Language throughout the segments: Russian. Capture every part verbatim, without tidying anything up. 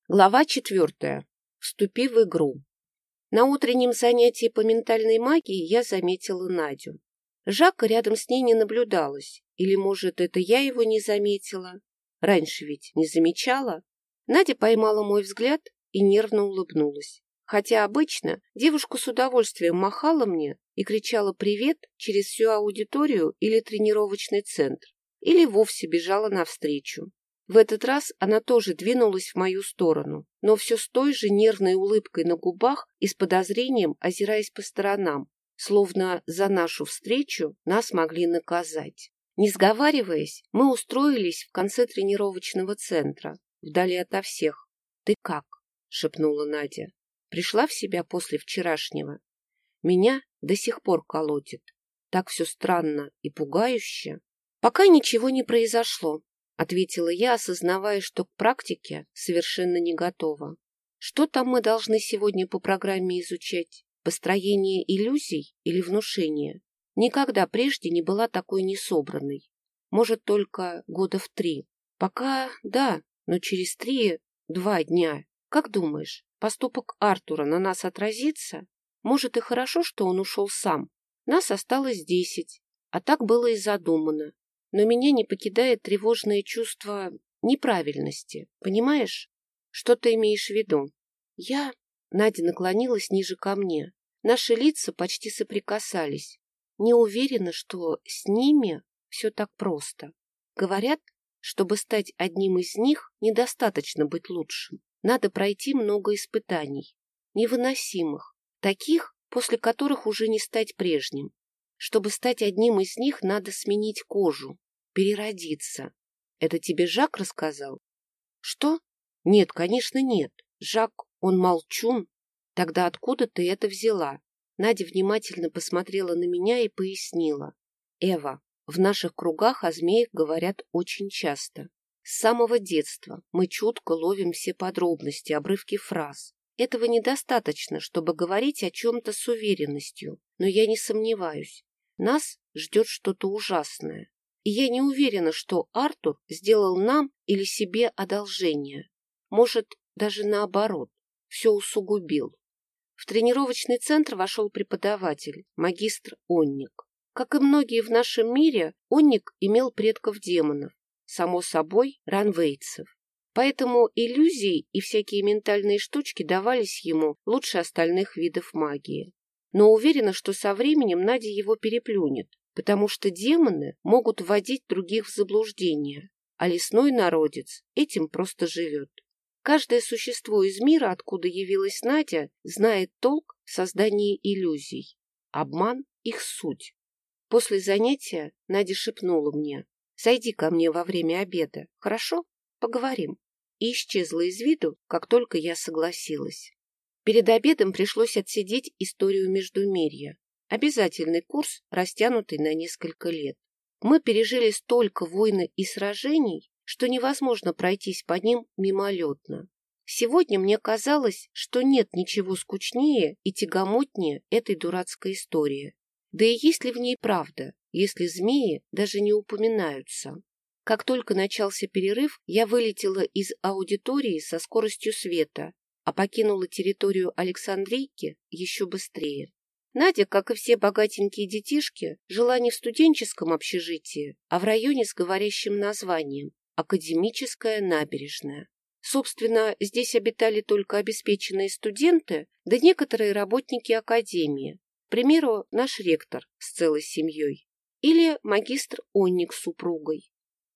Глава четвертая. Вступи в игру. На утреннем занятии по ментальной магии я заметила Надю. Жака рядом с ней не наблюдалось. Или, может, это я его не заметила? Раньше ведь не замечала. Надя поймала мой взгляд и нервно улыбнулась. Хотя обычно девушка с удовольствием махала мне и кричала «привет» через всю аудиторию или тренировочный центр, или вовсе бежала навстречу. В этот раз она тоже двинулась в мою сторону, но все с той же нервной улыбкой на губах и с подозрением озираясь по сторонам, словно за нашу встречу нас могли наказать. Не сговариваясь, мы устроились в конце тренировочного центра, вдали ото всех. «Ты как?» — шепнула Надя. «Пришла в себя после вчерашнего? Меня до сих пор колотит. Так все странно и пугающе». «Пока ничего не произошло», — ответила я, осознавая, что к практике совершенно не готова. «Что там мы должны сегодня по программе изучать? Построение иллюзий или внушение? Никогда прежде не была такой несобранной. Может, только года в три. Пока да, но через три, два дня. Как думаешь, поступок Артура на нас отразится? Может, и хорошо, что он ушел сам. Нас осталось десять, а так было и задумано. Но меня не покидает тревожное чувство неправильности. Понимаешь? Что ты имеешь в виду? Я... Надя наклонилась ниже ко мне. Наши лица почти соприкасались. Не уверена, что с ними все так просто. Говорят, чтобы стать одним из них, недостаточно быть лучшим. Надо пройти много испытаний. Невыносимых. Таких, после которых уже не стать прежним. Чтобы стать одним из них, надо сменить кожу. Переродиться. Это тебе Жак рассказал? Что? Нет, конечно, нет. Жак, он молчун. Тогда откуда ты это взяла? Надя внимательно посмотрела на меня и пояснила. Эва, в наших кругах о змеях говорят очень часто. С самого детства мы чутко ловим все подробности, обрывки фраз. Этого недостаточно, чтобы говорить о чем-то с уверенностью, но я не сомневаюсь. Нас ждет что-то ужасное. И я не уверена, что Артур сделал нам или себе одолжение. Может, даже наоборот, все усугубил. В тренировочный центр вошел преподаватель, магистр Онник. Как и многие в нашем мире, Онник имел предков демонов, само собой, ранвейцев. Поэтому иллюзии и всякие ментальные штучки давались ему лучше остальных видов магии. Но уверена, что со временем Надя его переплюнет, потому что демоны могут вводить других в заблуждение, а лесной народец этим просто живет. Каждое существо из мира, откуда явилась Надя, знает толк в создании иллюзий. Обман — их суть. После занятия Надя шепнула мне: «Зайди ко мне во время обеда, хорошо? Поговорим». И исчезла из виду, как только я согласилась. Перед обедом пришлось отсидеть историю Междумирья. Обязательный курс, растянутый на несколько лет. Мы пережили столько войн и сражений, что невозможно пройтись по ним мимолетно. Сегодня мне казалось, что нет ничего скучнее и тягомотнее этой дурацкой истории. Да и есть ли в ней правда, если змеи даже не упоминаются? Как только начался перерыв, я вылетела из аудитории со скоростью света, а покинула территорию Александрийки еще быстрее. Надя, как и все богатенькие детишки, жила не в студенческом общежитии, а в районе с говорящим названием «Академическая набережная». Собственно, здесь обитали только обеспеченные студенты, да некоторые работники академии. К примеру, наш ректор с целой семьей или магистр Онник с супругой.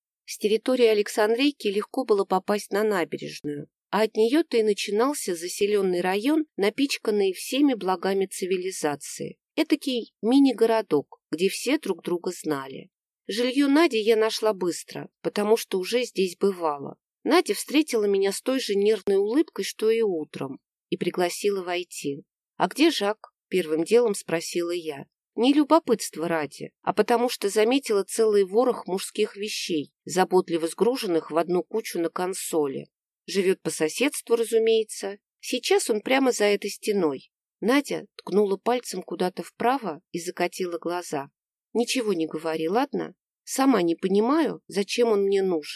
С территории Александрийки легко было попасть на набережную, а от нее-то и начинался заселенный район, напичканный всеми благами цивилизации. Этакий мини-городок, где все друг друга знали. Жилье Нади я нашла быстро, потому что уже здесь бывала. Надя встретила меня с той же нервной улыбкой, что и утром, и пригласила войти. «А где Жак?» — первым делом спросила я. Не любопытство ради, а потому что заметила целый ворох мужских вещей, заботливо сгруженных в одну кучу на консоли. Живет по соседству, разумеется. Сейчас он прямо за этой стеной. Надя ткнула пальцем куда-то вправо и закатила глаза. Ничего не говори, ладно? Сама не понимаю, зачем он мне нужен,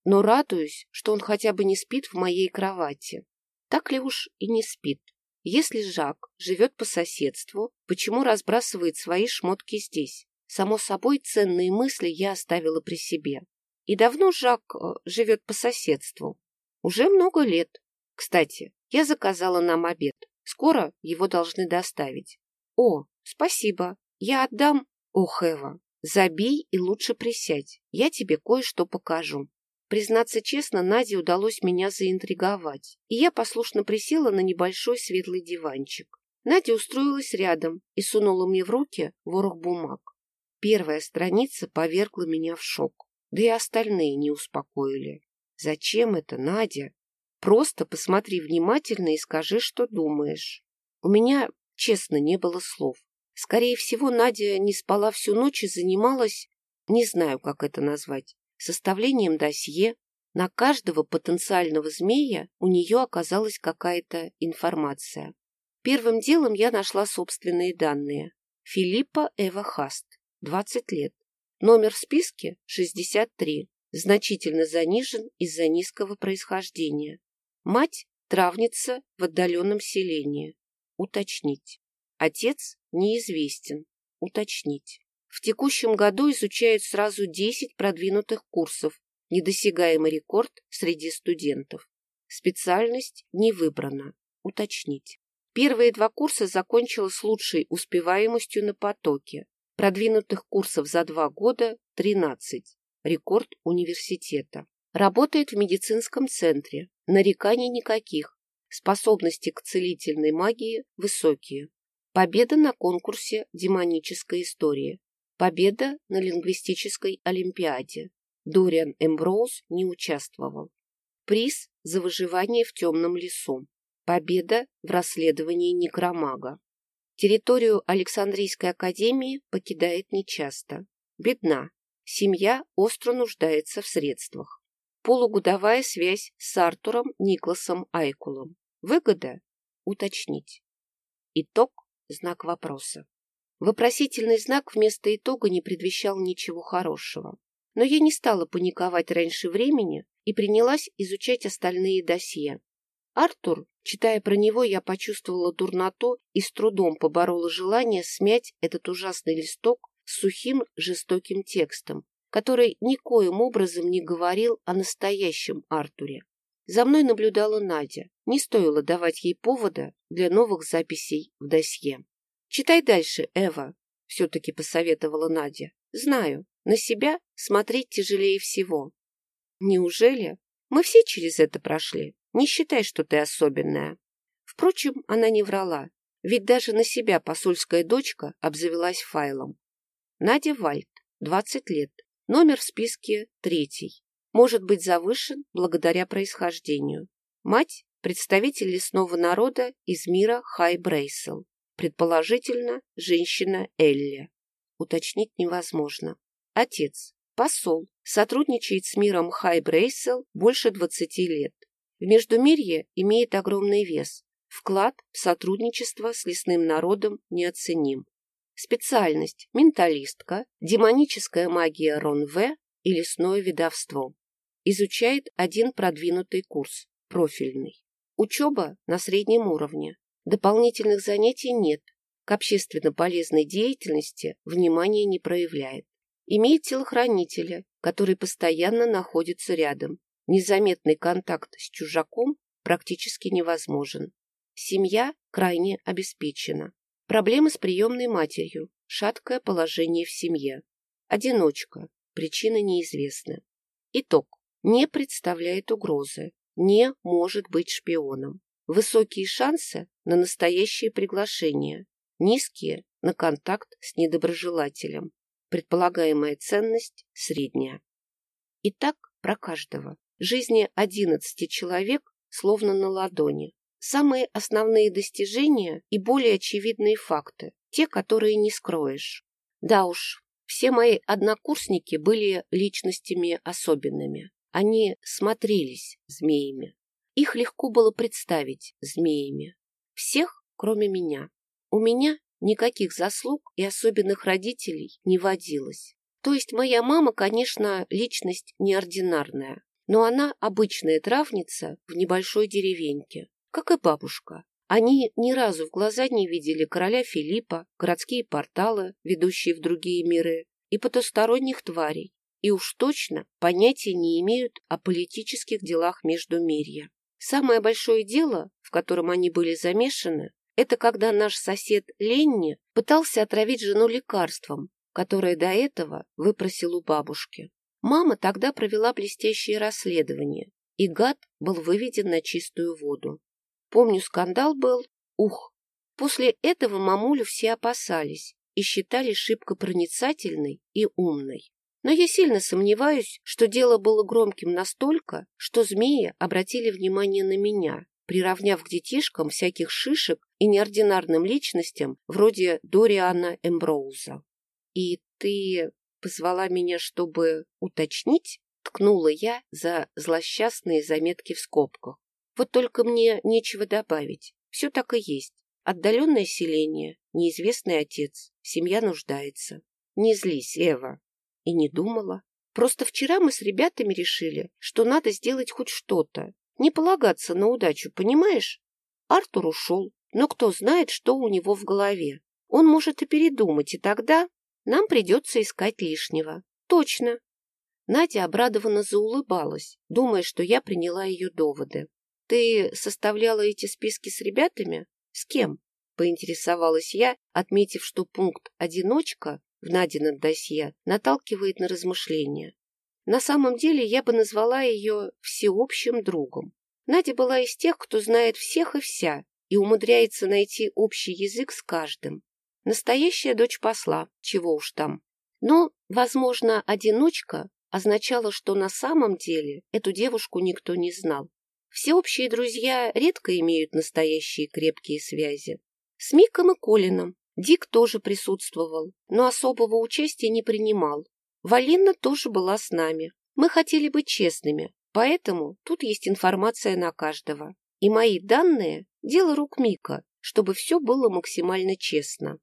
но радуюсь, что он хотя бы не спит в моей кровати. Так ли уж и не спит? Если Жак живет по соседству, почему разбрасывает свои шмотки здесь? Само собой, ценные мысли я оставила при себе. И давно Жак э, живет по соседству? Уже много лет. Кстати, я заказала нам обед. Скоро его должны доставить. О, спасибо. Я отдам... Ох, Эва, забей и лучше присядь. Я тебе кое-что покажу. Признаться честно, Наде удалось меня заинтриговать, и я послушно присела на небольшой светлый диванчик. Надя устроилась рядом и сунула мне в руки ворох бумаг. Первая страница повергла меня в шок, да и остальные не успокоили. Зачем это, Надя? Просто посмотри внимательно и скажи, что думаешь. У меня, честно, не было слов. Скорее всего, Надя не спала всю ночь и занималась, не знаю, как это назвать, составлением досье. На каждого потенциального змея у нее оказалась какая-то информация. Первым делом я нашла собственные данные. Филиппа Эва Хаст, двадцать лет. Номер в списке шестьдесят три, значительно занижен из-за низкого происхождения. Мать – травница в отдаленном селении. Уточнить. Отец неизвестен. Уточнить. В текущем году изучают сразу десять продвинутых курсов, недосягаемый рекорд среди студентов. Специальность не выбрана. Уточнить. Первые два курса закончила с лучшей успеваемостью на потоке. Продвинутых курсов за два года – тринадцать. Рекорд университета. Работает в медицинском центре. Нареканий никаких. Способности к целительной магии высокие. Победа на конкурсе демонической истории. Победа на лингвистической олимпиаде. Дориан Эмброуз не участвовал. Приз за выживание в темном лесу. Победа в расследовании некромага. Территорию Александрийской академии покидает нечасто. Бедна. Семья остро нуждается в средствах. Полугодовая связь с Артуром Никласом Айкулом. Выгода? Уточнить. Итог? Знак вопроса. Вопросительный знак вместо итога не предвещал ничего хорошего. Но я не стала паниковать раньше времени и принялась изучать остальные досье. Артур, читая про него, я почувствовала дурноту и с трудом поборола желание смять этот ужасный листок с сухим жестоким текстом, который никоим образом не говорил о настоящем Артуре. За мной наблюдала Надя. Не стоило давать ей повода для новых записей в досье. «Читай дальше, Эва», — все-таки посоветовала Надя. «Знаю, на себя смотреть тяжелее всего». «Неужели? Мы все через это прошли. Не считай, что ты особенная». Впрочем, она не врала, ведь даже на себя посольская дочка обзавелась файлом. Надя Вальд, двадцать лет. Номер в списке третий. Может быть завышен благодаря происхождению. Мать – представитель лесного народа из мира Хай-Брейсел. Предположительно, женщина Элли. Уточнить невозможно. Отец – посол, сотрудничает с миром Хай-Брейсел больше двадцати лет. В Междумирье имеет огромный вес. Вклад в сотрудничество с лесным народом неоценим. Специальность – менталистка, демоническая магия Рон-В и лесное ведовство. Изучает один продвинутый курс, профильный. Учеба на среднем уровне. Дополнительных занятий нет. К общественно полезной деятельности внимания не проявляет. Имеет телохранителя, который постоянно находится рядом. Незаметный контакт с чужаком практически невозможен. Семья крайне обеспечена. Проблемы с приемной матерью, шаткое положение в семье. Одиночка, причина неизвестна. Итог. Не представляет угрозы, не может быть шпионом. Высокие шансы на настоящее приглашение, низкие на контакт с недоброжелателем. Предполагаемая ценность средняя. Итак, про каждого. Жизни одиннадцати человек словно на ладони. Самые основные достижения и более очевидные факты, те, которые не скроешь. Да уж, все мои однокурсники были личностями особенными. Они смотрелись змеями. Их легко было представить змеями. Всех, кроме меня. У меня никаких заслуг и особенных родителей не водилось. То есть моя мама, конечно, личность неординарная. но она обычная травница в небольшой деревеньке, как и бабушка. Они ни разу в глаза не видели короля Филиппа, городские порталы, ведущие в другие миры, и потусторонних тварей, и уж точно понятия не имеют о политических делах Междумирья. Самое большое дело, в котором они были замешаны, это когда наш сосед Ленни пытался отравить жену лекарством, которое до этого выпросил у бабушки. Мама тогда провела блестящее расследование, и гад был выведен на чистую воду. Помню, скандал был. Ух! После этого мамулю все опасались и считали шибко проницательной и умной. Но я сильно сомневаюсь, что дело было громким настолько, что змеи обратили внимание на меня, приравняв к детишкам всяких шишек и неординарным личностям вроде Дориана Эмброуза. «И ты позвала меня, чтобы уточнить?» — ткнула я за злосчастные заметки в скобках. Вот только мне нечего добавить. Все так и есть. Отдаленное селение, неизвестный отец, семья нуждается. Не злись, Эва. И не думала. Просто вчера мы с ребятами решили, что надо сделать хоть что-то. Не полагаться на удачу, понимаешь? Артур ушел, но кто знает, что у него в голове. Он может и передумать, и тогда нам придется искать лишнего. Точно. Надя обрадованно заулыбалась, думая, что я приняла ее доводы. «Ты составляла эти списки с ребятами? С кем?» — поинтересовалась я, отметив, что пункт «одиночка» в Надином досье наталкивает на размышления. На самом деле я бы назвала ее всеобщим другом. Надя была из тех, кто знает всех и вся и умудряется найти общий язык с каждым. Настоящая дочь посла, чего уж там. Но, возможно, «одиночка» означало, что на самом деле эту девушку никто не знал. Всеобщие друзья редко имеют настоящие крепкие связи. С Миком и Колином Дик тоже присутствовал, но особого участия не принимал. Валина тоже была с нами. Мы хотели быть честными, поэтому тут есть информация на каждого. И мои данные – дело рук Мика, чтобы все было максимально честно.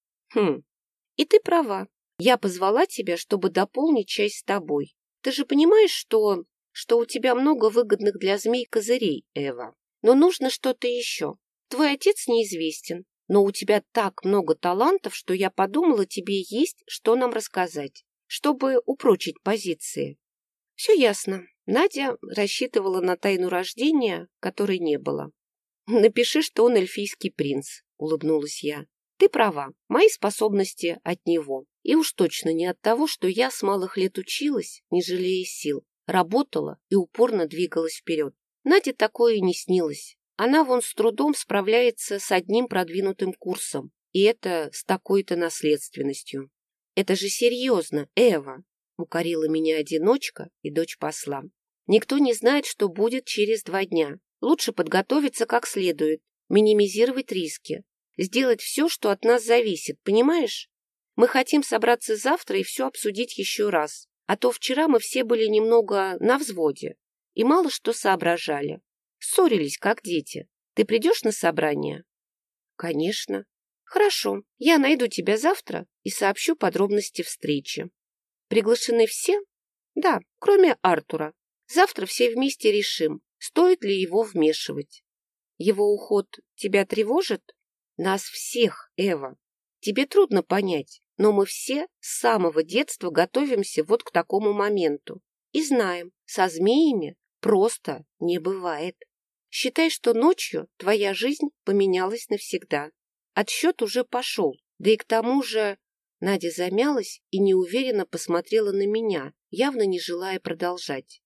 Хм, и ты права. Я позвала тебя, чтобы дополнить часть с тобой. Ты же понимаешь, что... что у тебя много выгодных для змей козырей, Эва. Но нужно что-то еще. Твой отец неизвестен, но у тебя так много талантов, что я подумала, тебе есть что нам рассказать, чтобы упрочить позиции. Все ясно. Надя рассчитывала на тайну рождения, которой не было. Напиши, что он эльфийский принц, улыбнулась я. Ты права, мои способности от него. И уж точно не от того, что я с малых лет училась, не жалея сил. Работала и упорно двигалась вперед. Наде такое и не снилось. Она вон с трудом справляется с одним продвинутым курсом, и это с такой-то наследственностью. Это же серьезно, Эва, укорила меня одиночка и дочь посла. Никто не знает, что будет через два дня. Лучше подготовиться как следует, минимизировать риски, сделать все, что от нас зависит, понимаешь? Мы хотим собраться завтра и все обсудить еще раз. А то вчера мы все были немного на взводе и мало что соображали. Ссорились, как дети. Ты придешь на собрание? Конечно. Хорошо, я найду тебя завтра и сообщу подробности встречи. Приглашены все? Да, кроме Артура. Завтра все вместе решим, стоит ли его вмешивать. Его уход тебя тревожит? Нас всех, Эва. Тебе трудно понять. Но мы все с самого детства готовимся вот к такому моменту. И знаем, со змеями просто не бывает. Считай, что ночью твоя жизнь поменялась навсегда. Отсчет уже пошел. Да и к тому же... Надя замялась и неуверенно посмотрела на меня, явно не желая продолжать.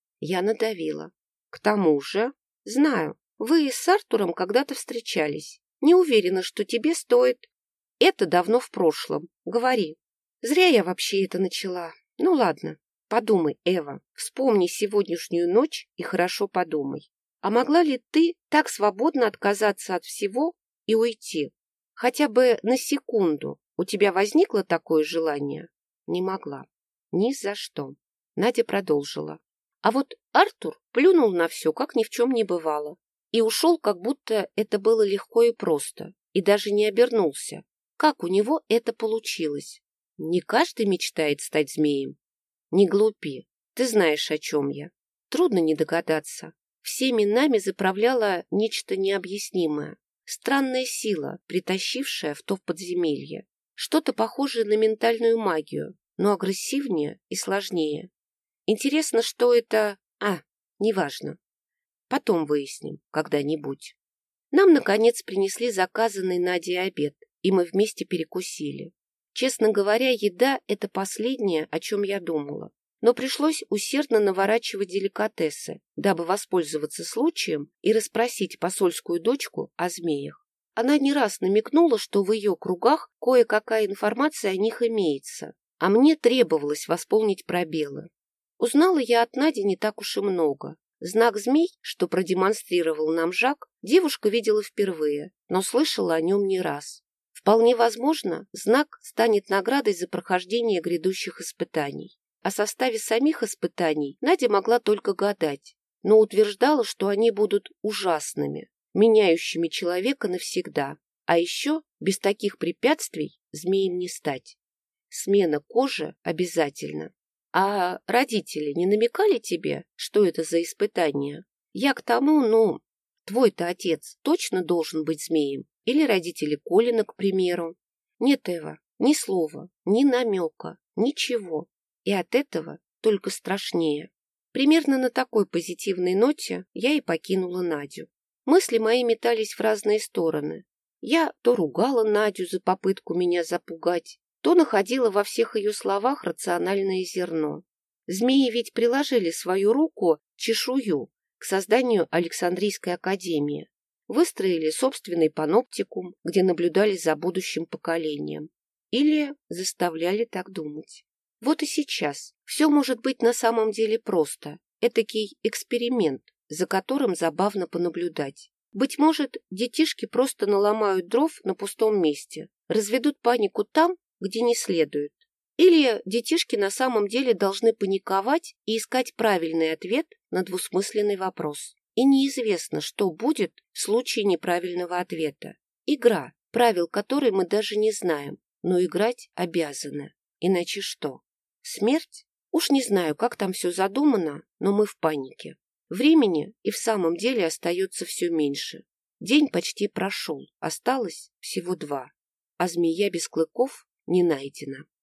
Я надавила. К тому же... Знаю, вы с Артуром когда-то встречались. Не уверена, что тебе стоит... Это давно в прошлом. Говори. Зря я вообще это начала. Ну ладно. Подумай, Эва. Вспомни сегодняшнюю ночь и хорошо подумай. А могла ли ты так свободно отказаться от всего и уйти? Хотя бы на секунду. У тебя возникло такое желание? Не могла. Ни за что. Надя продолжила. А вот Артур плюнул на все, как ни в чем не бывало. И ушел, как будто это было легко и просто. И даже не обернулся. Как у него это получилось? Не каждый мечтает стать змеем. Не глупи, ты знаешь, о чем я. Трудно не догадаться. Всеми нами заправляло нечто необъяснимое. Странная сила, притащившая в то подземелье. Что-то похожее на ментальную магию, но агрессивнее и сложнее. Интересно, что это... А, неважно. Потом выясним, когда-нибудь. Нам, наконец, принесли заказанный Надей обед, и мы вместе перекусили. Честно говоря, еда – это последнее, о чем я думала. Но пришлось усердно наворачивать деликатесы, дабы воспользоваться случаем и расспросить посольскую дочку о змеях. Она не раз намекнула, что в ее кругах кое-какая информация о них имеется, а мне требовалось восполнить пробелы. Узнала я от Нади не так уж и много. Знак змей, что продемонстрировал нам Жак, девушка видела впервые, но слышала о нем не раз. Вполне возможно, знак станет наградой за прохождение грядущих испытаний. О составе самих испытаний Надя могла только гадать, но утверждала, что они будут ужасными, меняющими человека навсегда. А еще без таких препятствий змеем не стать. Смена кожи обязательно. А родители не намекали тебе, что это за испытание? Я к тому, ну, твой-то отец точно должен быть змеем? Или родители Колина, к примеру? Нет, Эва, ни слова, ни намека, ничего. И от этого только страшнее. Примерно на такой позитивной ноте я и покинула Надю. Мысли мои метались в разные стороны. Я то ругала Надю за попытку меня запугать, то находила во всех ее словах рациональное зерно. Змеи ведь приложили свою руку, чешую, к созданию Александрийской академии. Выстроили собственный паноптикум, где наблюдали за будущим поколением. Или заставляли так думать. Вот и сейчас все может быть на самом деле просто. Этакий эксперимент, за которым забавно понаблюдать. Быть может, детишки просто наломают дров на пустом месте, разведут панику там, где не следует. Или детишки на самом деле должны паниковать и искать правильный ответ на двусмысленный вопрос. И неизвестно, что будет в случае неправильного ответа. Игра, правил которой мы даже не знаем, но играть обязаны. Иначе что? Смерть? Уж не знаю, как там все задумано, но мы в панике. Времени и в самом деле остается все меньше. День почти прошел, осталось всего два. А змея без клыков не найдена.